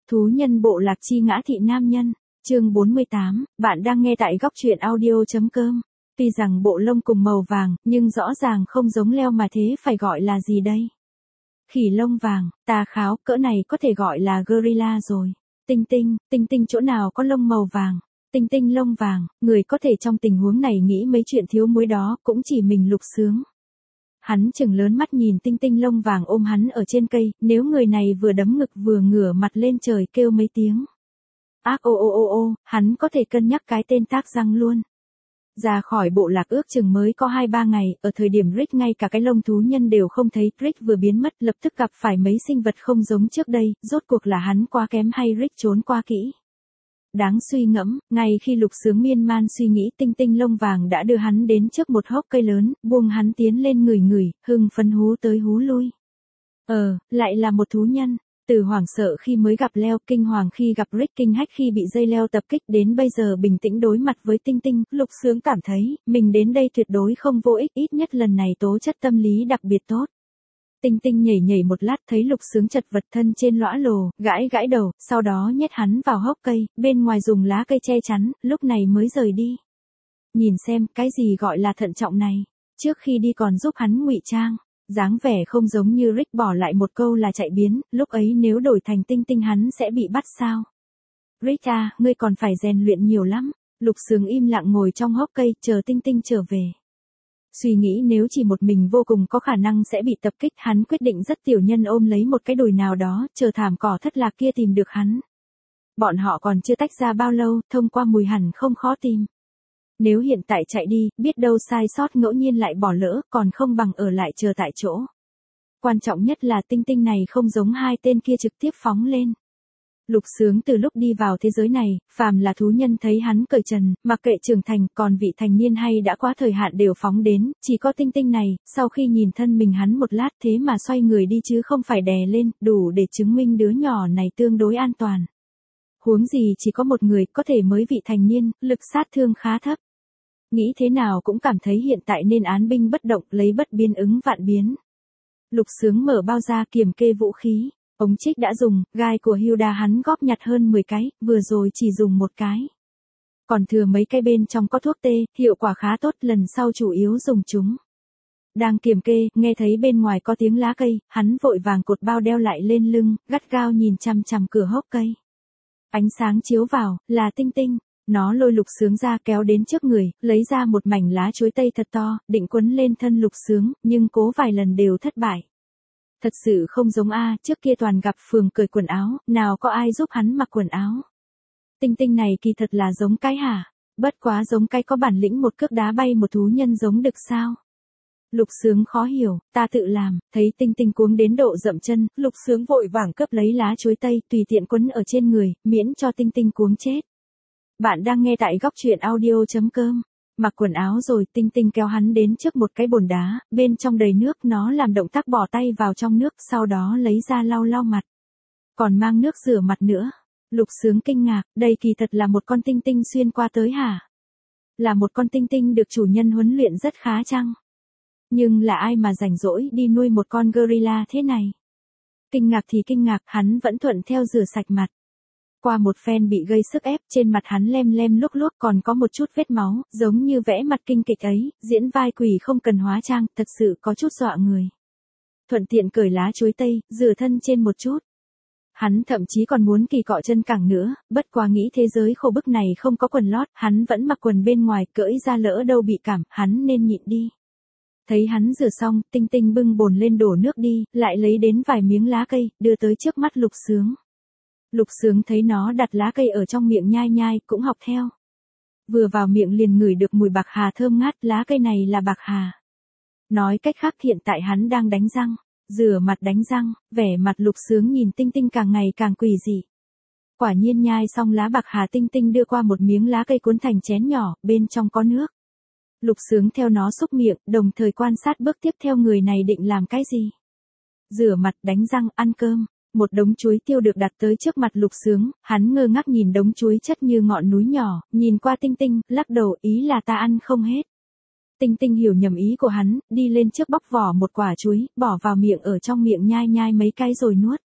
Thú nhân bộ lạc chi ngã thị nam nhân, chương 48, bạn đang nghe tại góc truyện audio.com. Tuy rằng bộ lông cùng màu vàng, nhưng rõ ràng không giống leo mà thế phải gọi là gì đây? Khỉ lông vàng, ta kháo, cỡ này có thể gọi là gorilla rồi. Tinh tinh chỗ nào có lông màu vàng? Tinh tinh lông vàng, người có thể trong tình huống này nghĩ mấy chuyện thiếu muối đó, cũng chỉ mình Lục Sướng. Hắn chừng lớn mắt nhìn tinh tinh lông vàng ôm hắn ở trên cây, nếu người này vừa đấm ngực vừa ngửa mặt lên trời kêu mấy tiếng. Ác ô, hắn có thể cân nhắc cái tên tác răng luôn. Ra khỏi bộ lạc ước chừng mới có 2-3 ngày, ở thời điểm Rick ngay cả cái lông thú nhân đều không thấy, Rick vừa biến mất lập tức gặp phải mấy sinh vật không giống trước đây, rốt cuộc là hắn quá kém hay Rick trốn qua kỹ. Đáng suy ngẫm, ngay khi Lục Sướng miên man suy nghĩ tinh tinh lông vàng đã đưa hắn đến trước một hốc cây lớn, buông hắn tiến lên ngửi, hưng phấn hú tới hú lui. Lại là một thú nhân. Từ hoảng sợ khi mới gặp Leo, kinh hoàng khi gặp Rick, kinh hách khi bị dây leo tập kích, đến bây giờ bình tĩnh đối mặt với tinh tinh, Lục Sướng cảm thấy, mình đến đây tuyệt đối không vô ích, ít nhất lần này tố chất tâm lý đặc biệt tốt. Tinh tinh nhảy một lát thấy Lục Sướng chật vật thân trên lõa lồ, gãi đầu, sau đó nhét hắn vào hốc cây, bên ngoài dùng lá cây che chắn, lúc này mới rời đi. Nhìn xem, cái gì gọi là thận trọng này, trước khi đi còn giúp hắn ngụy trang. Dáng vẻ không giống như Rick bỏ lại một câu là chạy biến, lúc ấy nếu đổi thành tinh tinh hắn sẽ bị bắt sao. Rick à, ngươi còn phải rèn luyện nhiều lắm. Lục Sướng im lặng ngồi trong hốc cây, chờ tinh tinh trở về. Suy nghĩ nếu chỉ một mình vô cùng có khả năng sẽ bị tập kích, hắn quyết định rất tiểu nhân ôm lấy một cái đùi nào đó, chờ thảm cỏ thất lạc kia tìm được hắn. Bọn họ còn chưa tách ra bao lâu, thông qua mùi hẳn không khó tìm. Nếu hiện tại chạy đi, biết đâu sai sót ngẫu nhiên lại bỏ lỡ, còn không bằng ở lại chờ tại chỗ. Quan trọng nhất là tinh tinh này không giống hai tên kia trực tiếp phóng lên. Lục Sướng từ lúc đi vào thế giới này, phàm là thú nhân thấy hắn cởi trần, mặc kệ trưởng thành, còn vị thành niên hay đã quá thời hạn đều phóng đến, chỉ có tinh tinh này, sau khi nhìn thân mình hắn một lát thế mà xoay người đi chứ không phải đè lên, đủ để chứng minh đứa nhỏ này tương đối an toàn. Huống gì chỉ có một người có thể mới vị thành niên, lực sát thương khá thấp. Nghĩ thế nào cũng cảm thấy hiện tại nên án binh bất động, lấy bất biến ứng vạn biến. Lục Sướng mở bao ra kiểm kê vũ khí, ống trích đã dùng, gai của Hilda hắn góp nhặt hơn 10 cái, vừa rồi chỉ dùng một cái. Còn thừa mấy cái bên trong có thuốc tê, hiệu quả khá tốt, lần sau chủ yếu dùng chúng. Đang kiểm kê, nghe thấy bên ngoài có tiếng lá cây, hắn vội vàng cột bao đeo lại lên lưng, gắt gao nhìn chằm chằm cửa hốc cây. Ánh sáng chiếu vào, là tinh tinh. Nó lôi Lục Sướng ra kéo đến trước người, lấy ra một mảnh lá chuối tây thật to, định quấn lên thân Lục Sướng, nhưng cố vài lần đều thất bại. Thật sự không giống trước kia toàn gặp phường cởi quần áo, nào có ai giúp hắn mặc quần áo. Tinh tinh này kỳ thật là giống cái hả? Bất quá giống cái có bản lĩnh một cước đá bay một thú nhân giống được sao? Lục Sướng khó hiểu, ta tự làm, thấy tinh tinh cuống đến độ dậm chân, Lục Sướng vội vàng cướp lấy lá chuối tây, tùy tiện quấn ở trên người, miễn cho tinh tinh cuống chết. Bạn đang nghe tại góc truyện audio.com. Mặc quần áo rồi, tinh tinh kéo hắn đến trước một cái bồn đá, bên trong đầy nước, nó làm động tác bỏ tay vào trong nước, sau đó lấy ra lau mặt. Còn mang nước rửa mặt nữa. Lục Sướng kinh ngạc, đây kỳ thật là một con tinh tinh xuyên qua tới hả? Là một con tinh tinh được chủ nhân huấn luyện rất khá chăng? Nhưng là ai mà rảnh rỗi đi nuôi một con gorilla thế này? Kinh ngạc thì kinh ngạc, hắn vẫn thuận theo rửa sạch mặt. Qua một phen bị gây sức ép, trên mặt hắn lem luốc còn có một chút vết máu, giống như vẽ mặt kinh kịch ấy, diễn vai quỷ không cần hóa trang, thật sự có chút dọa người. Thuận tiện cởi lá chuối tây, rửa thân trên một chút. Hắn thậm chí còn muốn kỳ cọ chân cẳng nữa, bất quá nghĩ thế giới khổ bức này không có quần lót, hắn vẫn mặc quần bên ngoài, cởi ra lỡ đâu bị cảm, hắn nên nhịn đi. Thấy hắn rửa xong, tinh tinh bưng bồn lên đổ nước đi, lại lấy đến vài miếng lá cây, đưa tới trước mắt Lục Sướng. Lục Sướng thấy nó đặt lá cây ở trong miệng nhai, cũng học theo. Vừa vào miệng liền ngửi được mùi bạc hà thơm ngát, lá cây này là bạc hà. Nói cách khác hiện tại hắn đang đánh răng, rửa mặt đánh răng, vẻ mặt Lục Sướng nhìn tinh tinh càng ngày càng quỷ dị. Quả nhiên nhai xong lá bạc hà, tinh tinh đưa qua một miếng lá cây cuốn thành chén nhỏ, bên trong có nước. Lục Sướng theo nó xúc miệng, đồng thời quan sát bước tiếp theo người này định làm cái gì. Rửa mặt, đánh răng, ăn cơm. Một đống chuối tiêu được đặt tới trước mặt Lục Sướng, hắn ngơ ngác nhìn đống chuối chất như ngọn núi nhỏ, nhìn qua tinh tinh, lắc đầu, ý là ta ăn không hết. Tinh tinh hiểu nhầm ý của hắn, đi lên trước bóc vỏ một quả chuối, bỏ vào miệng, ở trong miệng nhai mấy cái rồi nuốt.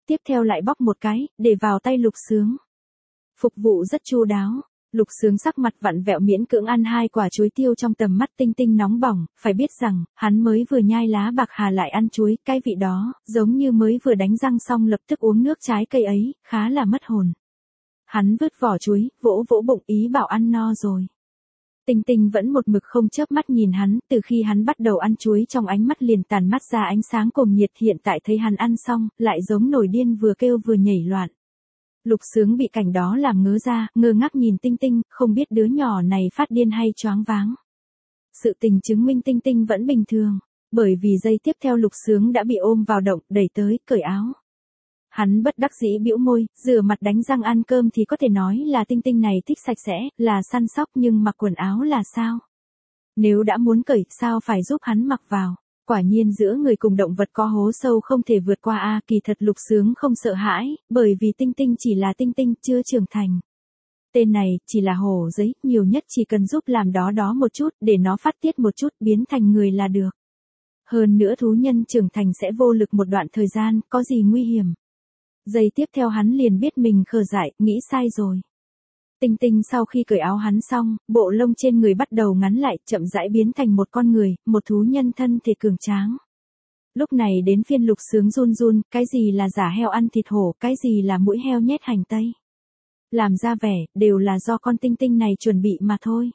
tiếp theo lại bóc một cái, để vào tay Lục Sướng. Phục vụ rất chu đáo. Lục Sướng sắc mặt vặn vẹo miễn cưỡng ăn 2 quả chuối tiêu trong tầm mắt Tinh Tinh nóng bỏng, phải biết rằng, hắn mới vừa nhai lá bạc hà lại ăn chuối, cái vị đó, giống như mới vừa đánh răng xong lập tức uống nước trái cây ấy, khá là mất hồn. Hắn vứt vỏ chuối, vỗ vỗ bụng ý bảo ăn no rồi. Tinh Tinh vẫn một mực không chớp mắt nhìn hắn, từ khi hắn bắt đầu ăn chuối trong ánh mắt liền tàn mắt ra ánh sáng cồm nhiệt, hiện tại thấy hắn ăn xong, lại giống nổi điên vừa kêu vừa nhảy loạn. Lục Sướng bị cảnh đó làm ngớ ra, ngơ ngác nhìn Tinh Tinh, không biết đứa nhỏ này phát điên hay choáng váng. Sự tình chứng minh Tinh Tinh vẫn bình thường, bởi vì giây tiếp theo Lục Sướng đã bị ôm vào động, đẩy tới, cởi áo. Hắn bất đắc dĩ bĩu môi, rửa mặt đánh răng ăn cơm thì có thể nói là Tinh Tinh này thích sạch sẽ, là săn sóc, nhưng mặc quần áo là sao? Nếu đã muốn cởi, sao phải giúp hắn mặc vào? Quả nhiên giữa người cùng động vật có hố sâu không thể vượt qua a. Kỳ thật Lục Sướng không sợ hãi, bởi vì Tinh Tinh chỉ là Tinh Tinh, chưa trưởng thành. Tên này, chỉ là hổ giấy, nhiều nhất chỉ cần giúp làm đó một chút, để nó phát tiết một chút, biến thành người là được. Hơn nữa thú nhân trưởng thành sẽ vô lực một đoạn thời gian, có gì nguy hiểm. Giây tiếp theo hắn liền biết mình khờ dại, nghĩ sai rồi. Tinh Tinh sau khi cởi áo hắn xong, bộ lông trên người bắt đầu ngắn lại, chậm rãi biến thành một con người, một thú nhân thân thể cường tráng. Lúc này đến phiên Lục Sướng run run, cái gì là giả heo ăn thịt hổ, cái gì là mũi heo nhét hành tây. Làm ra vẻ, đều là do con Tinh Tinh này chuẩn bị mà thôi.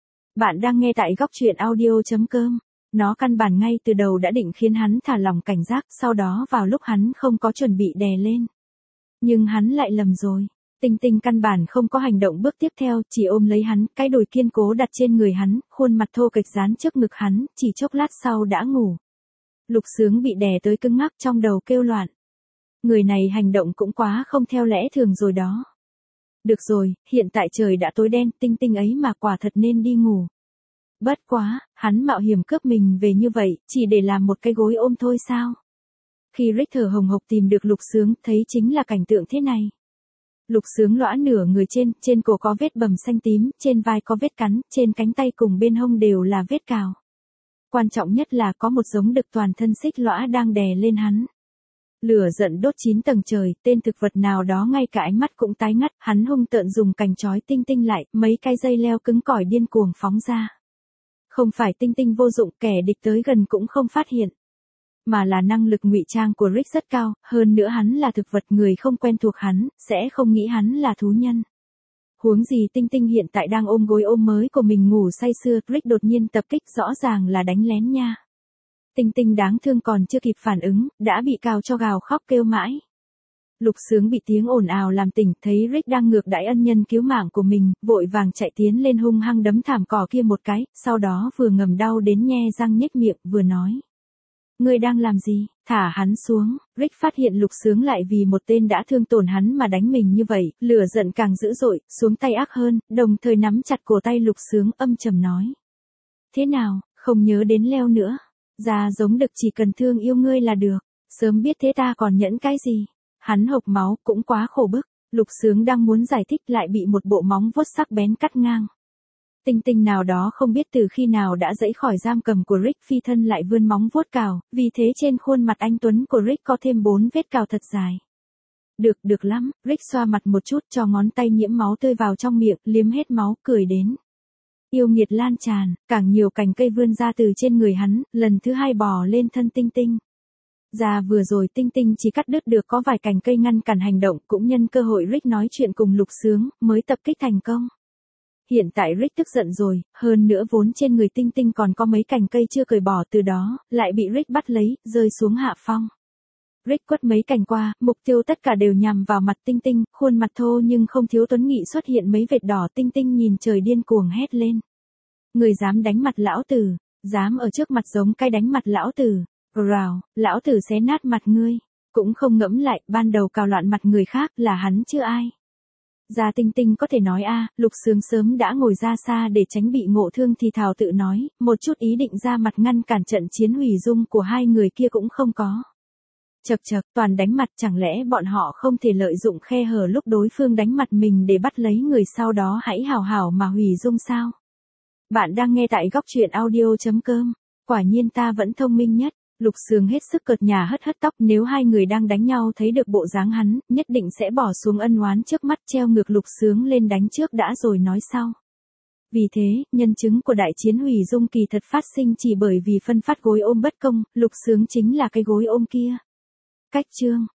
Bạn đang nghe tại góc truyện audio.com. Nó căn bản ngay từ đầu đã định khiến hắn thả lỏng cảnh giác, sau đó vào lúc hắn không có chuẩn bị đè lên. Nhưng hắn lại lầm rồi. Tinh Tinh căn bản không có hành động bước tiếp theo, chỉ ôm lấy hắn, cái đùi kiên cố đặt trên người hắn, khuôn mặt thô kệch dán trước ngực hắn, chỉ chốc lát sau đã ngủ. Lục Sướng bị đè tới cứng ngắc trong đầu kêu loạn. Người này hành động cũng quá không theo lẽ thường rồi đó. Được rồi, hiện tại trời đã tối đen, Tinh Tinh ấy mà quả thật nên đi ngủ. Bất quá, hắn mạo hiểm cướp mình về như vậy, chỉ để làm một cái gối ôm thôi sao? Khi Rick thở hồng hộc tìm được Lục Sướng, thấy chính là cảnh tượng thế này. Lục Sướng lõa nửa người trên cổ có vết bầm xanh tím, trên vai có vết cắn, trên cánh tay cùng bên hông đều là vết cào. Quan trọng nhất là có một giống đực toàn thân xích lõa đang đè lên hắn. Lửa giận đốt 9 tầng trời, tên thực vật nào đó ngay cả ánh mắt cũng tái ngắt, hắn hung tợn dùng cành chói Tinh Tinh lại, mấy cái dây leo cứng cỏi điên cuồng phóng ra. Không phải Tinh Tinh vô dụng, kẻ địch tới gần cũng không phát hiện. Mà là năng lực ngụy trang của Rick rất cao, hơn nữa hắn là thực vật, người không quen thuộc hắn, sẽ không nghĩ hắn là thú nhân. Huống gì Tinh Tinh hiện tại đang ôm gối ôm mới của mình ngủ say sưa, Rick đột nhiên tập kích rõ ràng là đánh lén nha. Tinh Tinh đáng thương còn chưa kịp phản ứng, đã bị cào cho gào khóc kêu mãi. Lục Sướng bị tiếng ồn ào làm tỉnh, thấy Rick đang ngược đãi ân nhân cứu mạng của mình, vội vàng chạy tiến lên hung hăng đấm thảm cỏ kia một cái, sau đó vừa ngầm đau đến nhe răng nhếch miệng, vừa nói. Ngươi đang làm gì? Thả hắn xuống. Rick phát hiện Lục Sướng lại vì một tên đã thương tổn hắn mà đánh mình như vậy, lửa giận càng dữ dội, xuống tay ác hơn, đồng thời nắm chặt cổ tay Lục Sướng, âm trầm nói. Thế nào, không nhớ đến leo nữa? Già giống đực chỉ cần thương yêu ngươi là được. Sớm biết thế ta còn nhẫn cái gì? Hắn hộc máu, cũng quá khổ bức. Lục Sướng đang muốn giải thích lại bị một bộ móng vuốt sắc bén cắt ngang. Tinh Tinh nào đó không biết từ khi nào đã giãy khỏi giam cầm của Rick, phi thân lại vươn móng vuốt cào, vì thế trên khuôn mặt anh tuấn của Rick có thêm 4 vết cào thật dài. Được lắm, Rick xoa mặt một chút cho ngón tay nhiễm máu tươi vào trong miệng, liếm hết máu, cười đến. Yêu nghiệt lan tràn, càng nhiều cành cây vươn ra từ trên người hắn, lần thứ 2 bò lên thân Tinh Tinh. Ra vừa rồi Tinh Tinh chỉ cắt đứt được có vài cành cây ngăn cản hành động, cũng nhân cơ hội Rick nói chuyện cùng Lục Sướng, mới tập kích thành công. Hiện tại Rick tức giận rồi, hơn nữa vốn trên người Tinh Tinh còn có mấy cành cây chưa cởi bỏ, từ đó, lại bị Rick bắt lấy, rơi xuống hạ phong. Rick quất mấy cành qua, mục tiêu tất cả đều nhằm vào mặt Tinh Tinh, khuôn mặt thô nhưng không thiếu tuấn nghị xuất hiện mấy vệt đỏ. Tinh Tinh nhìn trời điên cuồng hét lên. Người dám đánh mặt lão tử, dám ở trước mặt giống cái đánh mặt lão tử, rào, lão tử xé nát mặt ngươi, cũng không ngẫm lại, ban đầu cào loạn mặt người khác là hắn chứ ai. Gia Tinh Tinh có thể nói Lục Sướng sớm đã ngồi ra xa để tránh bị ngộ thương thì thào tự nói, một chút ý định ra mặt ngăn cản trận chiến hủy dung của hai người kia cũng không có. Chậc, toàn đánh mặt, chẳng lẽ bọn họ không thể lợi dụng khe hở lúc đối phương đánh mặt mình để bắt lấy người sau đó hãy hào hào mà hủy dung sao? Bạn đang nghe tại góc truyện audio.com, quả nhiên ta vẫn thông minh nhất. Lục Sướng hết sức cợt nhả hất hất tóc, nếu hai người đang đánh nhau thấy được bộ dáng hắn, nhất định sẽ bỏ xuống ân oán trước mắt, treo ngược Lục Sướng lên đánh trước đã rồi nói sau. Vì thế, nhân chứng của đại chiến hủy dung kỳ thật phát sinh chỉ bởi vì phân phát gối ôm bất công, Lục Sướng chính là cái gối ôm kia. Cách chương